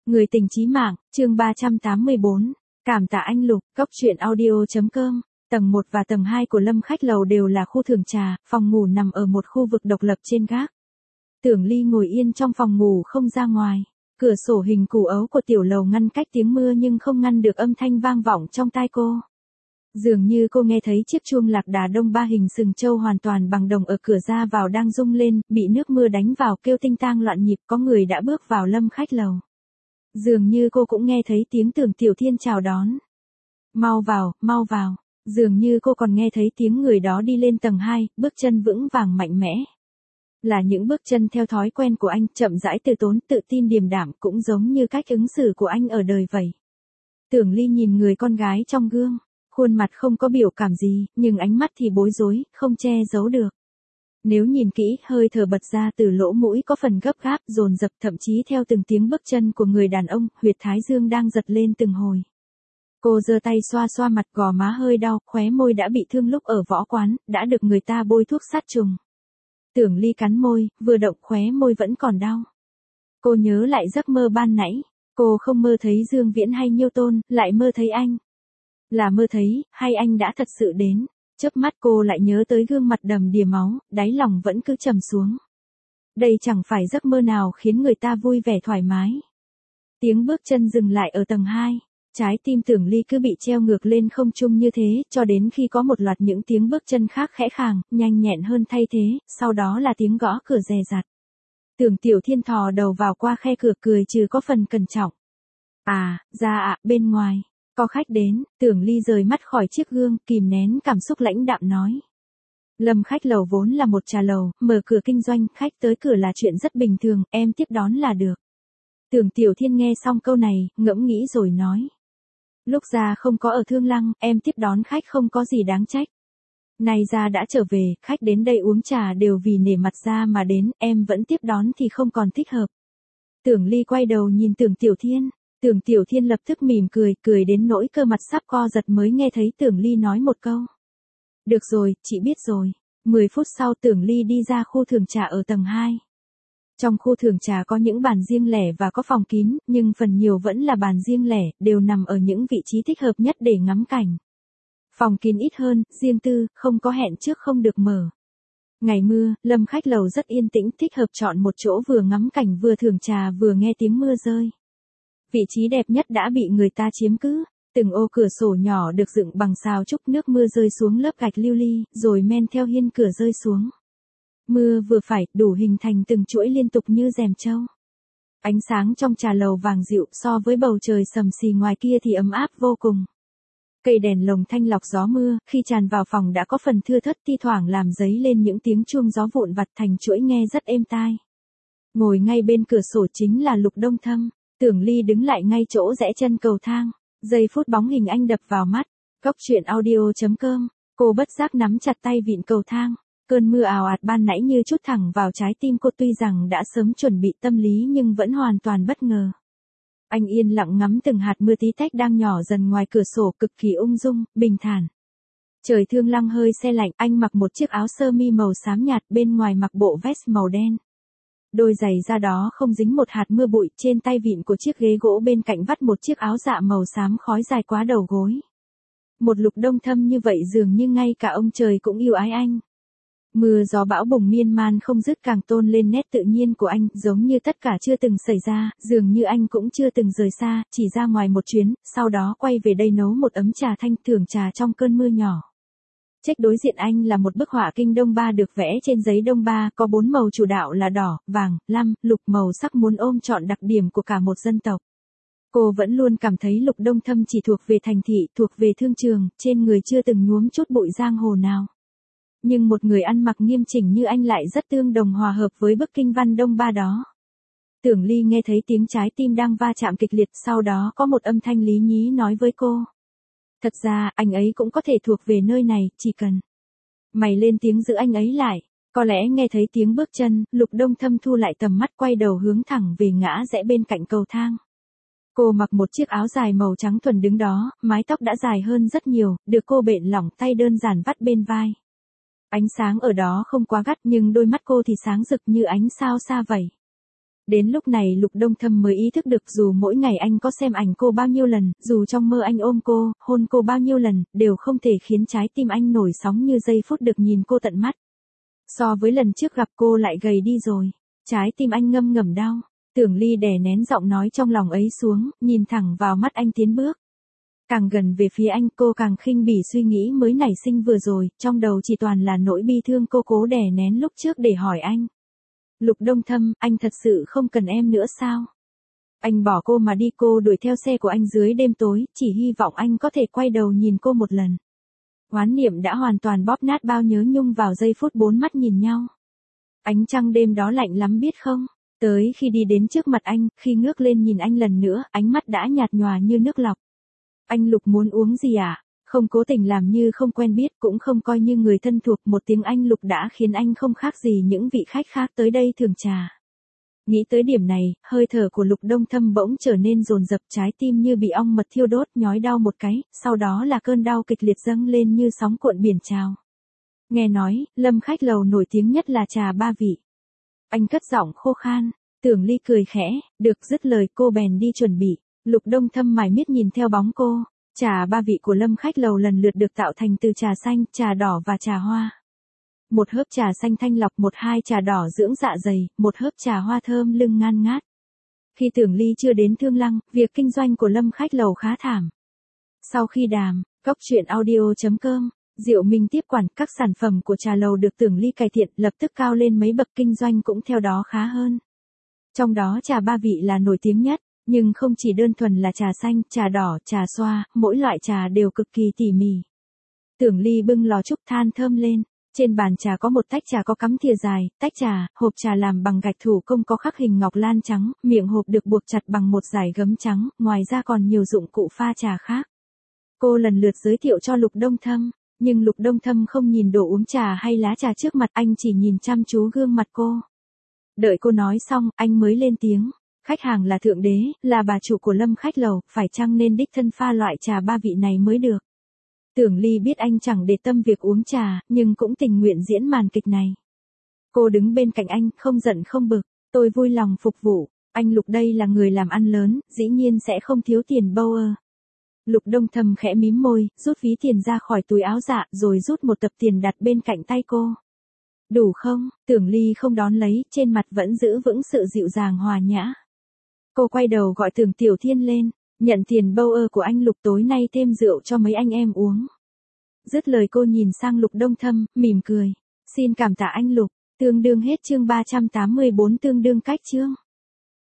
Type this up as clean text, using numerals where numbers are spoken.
Người tình chí mạng, chương 384. Cảm tạ anh Lục, Cóc truyện audio.com. Tầng 1 và tầng 2 của Lâm khách lầu đều là khu thường trà, phòng ngủ nằm ở một khu vực độc lập trên gác. Tưởng Ly ngồi yên trong phòng ngủ không ra ngoài. Cửa sổ hình củ ấu của tiểu lầu ngăn cách tiếng mưa nhưng không ngăn được âm thanh vang vọng trong tai cô. Dường như cô nghe thấy chiếc chuông lạc đà đông ba hình sừng trâu hoàn toàn bằng đồng ở cửa ra vào đang rung lên, bị nước mưa đánh vào kêu tinh tang loạn nhịp, có người đã bước vào Lâm khách lầu. Dường như cô cũng nghe thấy tiếng Tưởng Tiểu Thiên chào đón. Mau vào, mau vào. Dường như cô còn nghe thấy tiếng người đó đi lên tầng 2, bước chân vững vàng mạnh mẽ. Là những bước chân theo thói quen của anh, chậm rãi từ tốn, tự tin điềm đạm, cũng giống như cách ứng xử của anh ở đời vậy. Tưởng Ly nhìn người con gái trong gương, khuôn mặt không có biểu cảm gì, nhưng ánh mắt thì bối rối, không che giấu được. Nếu nhìn kỹ, hơi thở bật ra từ lỗ mũi có phần gấp gáp, dồn dập, thậm chí theo từng tiếng bước chân của người đàn ông, huyệt thái dương đang giật lên từng hồi. Cô giơ tay xoa xoa mặt, gò má hơi đau, khóe môi đã bị thương lúc ở võ quán, đã được người ta bôi thuốc sát trùng. Tưởng Ly cắn môi, vừa động khóe môi vẫn còn đau. Cô nhớ lại giấc mơ ban nãy, cô không mơ thấy Dương Viễn hay Nhiêu Tôn, lại mơ thấy anh. Là mơ thấy, hay anh đã thật sự đến? Chớp mắt cô lại nhớ tới gương mặt đầm đìa máu, đáy lòng vẫn cứ trầm xuống. Đây chẳng phải giấc mơ nào khiến người ta vui vẻ thoải mái. Tiếng bước chân dừng lại ở tầng 2. Trái tim Tưởng Ly cứ bị treo ngược lên không trung như thế, cho đến khi có một loạt những tiếng bước chân khác khẽ khàng, nhanh nhẹn hơn thay thế, sau đó là tiếng gõ cửa dè dặt. Tưởng Tiểu Thiên thò đầu vào qua khe cửa cười trừ có phần cẩn trọng. À, ra ạ, bên ngoài. Có khách đến, Tưởng Ly rời mắt khỏi chiếc gương, kìm nén cảm xúc lãnh đạm nói. Lâm khách lầu vốn là một trà lầu, mở cửa kinh doanh, khách tới cửa là chuyện rất bình thường, em tiếp đón là được. Tưởng Tiểu Thiên nghe xong câu này, ngẫm nghĩ rồi nói. Lúc ra không có ở Thương Lăng, em tiếp đón khách không có gì đáng trách. Nay ra đã trở về, khách đến đây uống trà đều vì nể mặt ra mà đến, em vẫn tiếp đón thì không còn thích hợp. Tưởng Ly quay đầu nhìn Tưởng Tiểu Thiên. Tưởng Tiểu Thiên lập tức mỉm cười, cười đến nỗi cơ mặt sắp co giật mới nghe thấy Tưởng Ly nói một câu. Được rồi, chị biết rồi. 10 phút sau Tưởng Ly đi ra khu thường trà ở tầng 2. Trong khu thường trà có những bàn riêng lẻ và có phòng kín, nhưng phần nhiều vẫn là bàn riêng lẻ, đều nằm ở những vị trí thích hợp nhất để ngắm cảnh. Phòng kín ít hơn, riêng tư, không có hẹn trước không được mở. Ngày mưa, Lâm khách lầu rất yên tĩnh, thích hợp chọn một chỗ vừa ngắm cảnh vừa thưởng trà vừa nghe tiếng mưa rơi. Vị trí đẹp nhất đã bị người ta chiếm cứ, từng ô cửa sổ nhỏ được dựng bằng sào trúc, nước mưa rơi xuống lớp gạch lưu ly, rồi men theo hiên cửa rơi xuống. Mưa vừa phải, đủ hình thành từng chuỗi liên tục như rèm trâu. Ánh sáng trong trà lầu vàng dịu, so với bầu trời sầm xì ngoài kia thì ấm áp vô cùng. Cây đèn lồng thanh lọc gió mưa, khi tràn vào phòng đã có phần thưa thớt, thi thoảng làm dấy lên những tiếng chuông gió vụn vặt thành chuỗi nghe rất êm tai. Ngồi ngay bên cửa sổ chính là Lục Đông Thâm. Tưởng Ly đứng lại ngay chỗ rẽ chân cầu thang. Giây phút bóng hình anh đập vào mắt. Cóc truyện audio.com. Cô bất giác nắm chặt tay vịn cầu thang. Cơn mưa ào ạt ban nãy như trút thẳng vào trái tim cô, tuy rằng đã sớm chuẩn bị tâm lý nhưng vẫn hoàn toàn bất ngờ. Anh yên lặng ngắm từng hạt mưa tí tách đang nhỏ dần ngoài cửa sổ, cực kỳ ung dung, bình thản. Trời Thương Lăng hơi se lạnh, anh mặc một chiếc áo sơ mi màu xám nhạt, bên ngoài mặc bộ vest màu đen. Đôi giày da đó không dính một hạt mưa bụi, trên tay vịn của chiếc ghế gỗ bên cạnh vắt một chiếc áo dạ màu xám khói dài quá đầu gối. Một Lục Đông Thâm như vậy dường như ngay cả ông trời cũng yêu ái anh. Mưa gió bão bùng miên man không dứt càng tôn lên nét tự nhiên của anh, giống như tất cả chưa từng xảy ra, dường như anh cũng chưa từng rời xa, chỉ ra ngoài một chuyến, sau đó quay về đây nấu một ấm trà thanh, thưởng trà trong cơn mưa nhỏ. Trách đối diện anh là một bức họa kinh Đông Ba được vẽ trên giấy Đông Ba, có 4 màu chủ đạo là đỏ, vàng, lam, lục, màu sắc muốn ôm trọn đặc điểm của cả một dân tộc. Cô vẫn luôn cảm thấy Lục Đông Thâm chỉ thuộc về thành thị, thuộc về thương trường, trên người chưa từng nhuốm chút bụi giang hồ nào. Nhưng một người ăn mặc nghiêm chỉnh như anh lại rất tương đồng hòa hợp với bức kinh văn Đông Ba đó. Tưởng Ly nghe thấy tiếng trái tim đang va chạm kịch liệt, sau đó có một âm thanh lý nhí nói với cô. Thật ra, anh ấy cũng có thể thuộc về nơi này, chỉ cần mày lên tiếng giữ anh ấy lại. Có lẽ nghe thấy tiếng bước chân, Lục Đông Thâm thu lại tầm mắt, quay đầu hướng thẳng về ngã rẽ bên cạnh cầu thang. Cô mặc một chiếc áo dài màu trắng thuần đứng đó, mái tóc đã dài hơn rất nhiều, được cô bện lỏng tay đơn giản vắt bên vai. Ánh sáng ở đó không quá gắt nhưng đôi mắt cô thì sáng rực như ánh sao xa vậy. Đến lúc này Lục Đông Thâm mới ý thức được dù mỗi ngày anh có xem ảnh cô bao nhiêu lần, dù trong mơ anh ôm cô, hôn cô bao nhiêu lần, đều không thể khiến trái tim anh nổi sóng như giây phút được nhìn cô tận mắt. So với lần trước gặp cô lại gầy đi rồi. Trái tim anh ngâm ngầm đau. Tưởng Ly đè nén giọng nói trong lòng ấy xuống, nhìn thẳng vào mắt anh tiến bước. Càng gần về phía anh cô càng khinh bỉ suy nghĩ mới nảy sinh vừa rồi, trong đầu chỉ toàn là nỗi bi thương cô cố đè nén lúc trước để hỏi anh. Lục Đông Thâm, anh thật sự không cần em nữa sao? Anh bỏ cô mà đi, cô đuổi theo xe của anh dưới đêm tối, chỉ hy vọng anh có thể quay đầu nhìn cô một lần. Oán niệm đã hoàn toàn bóp nát bao nhớ nhung vào giây phút bốn mắt nhìn nhau. Ánh trăng đêm đó lạnh lắm biết không? Tới khi đi đến trước mặt anh, khi ngước lên nhìn anh lần nữa, ánh mắt đã nhạt nhòa như nước lọc. Anh Lục muốn uống gì à? Không cố tình làm như không quen biết, cũng không coi như người thân thuộc, một tiếng anh Lục đã khiến anh không khác gì những vị khách khác tới đây thường trà. Nghĩ tới điểm này, hơi thở của Lục Đông Thâm bỗng trở nên dồn dập, trái tim như bị ong mật thiêu đốt, nhói đau một cái, sau đó là cơn đau kịch liệt dâng lên như sóng cuộn biển trào. Nghe nói, Lâm khách lầu nổi tiếng nhất là trà ba vị. Anh cất giọng khô khan. Tưởng Ly cười khẽ, được, dứt lời cô bèn đi chuẩn bị. Lục Đông Thâm mải miết nhìn theo bóng cô. Trà ba vị của Lâm khách lầu lần lượt được tạo thành từ trà xanh, trà đỏ và trà hoa. Một hớp trà xanh thanh lọc, một hai trà đỏ dưỡng dạ dày, một hớp trà hoa thơm lưng ngan ngát. Khi Tưởng Ly chưa đến Thương Lăng, việc kinh doanh của Lâm khách lầu khá thảm. Sau khi đàm, cóc truyện audio.com, Diệu Minh tiếp quản, các sản phẩm của trà lầu được Tưởng Ly cải thiện, lập tức cao lên mấy bậc, kinh doanh cũng theo đó khá hơn. Trong đó trà ba vị là nổi tiếng nhất, nhưng không chỉ đơn thuần là trà xanh, trà đỏ, trà xoa, mỗi loại trà đều cực kỳ tỉ mỉ. Tưởng Ly bưng lò trúc than thơm lên, trên bàn trà có một tách trà có cắm thìa dài, tách trà, hộp trà làm bằng gạch thủ công có khắc hình ngọc lan trắng, miệng hộp được buộc chặt bằng một dải gấm trắng, ngoài ra còn nhiều dụng cụ pha trà khác. Cô lần lượt giới thiệu cho Lục Đông Thâm, nhưng Lục Đông Thâm không nhìn đồ uống trà hay lá trà trước mặt, anh chỉ nhìn chăm chú gương mặt cô. Đợi cô nói xong, anh mới lên tiếng. Khách hàng là thượng đế, là bà chủ của Lâm khách lầu, phải chăng nên đích thân pha loại trà ba vị này mới được. Tưởng Ly biết anh chẳng để tâm việc uống trà, nhưng cũng tình nguyện diễn màn kịch này. Cô đứng bên cạnh anh, không giận không bực, tôi vui lòng phục vụ, anh Lục đây là người làm ăn lớn, dĩ nhiên sẽ không thiếu tiền bâu ơ. Lục Đông Thâm khẽ mím môi, rút ví tiền ra khỏi túi áo dạ, rồi rút một tập tiền đặt bên cạnh tay cô. Đủ không? Tưởng Ly không đón lấy, trên mặt vẫn giữ vững sự dịu dàng hòa nhã. Cô quay đầu gọi Tưởng Tiểu Thiên lên, nhận tiền bâu ơ của anh Lục, tối nay thêm rượu cho mấy anh em uống. Dứt lời cô nhìn sang Lục Đông Thâm, mỉm cười. Xin cảm tạ anh Lục, tương đương hết chương 384, tương đương cách chương.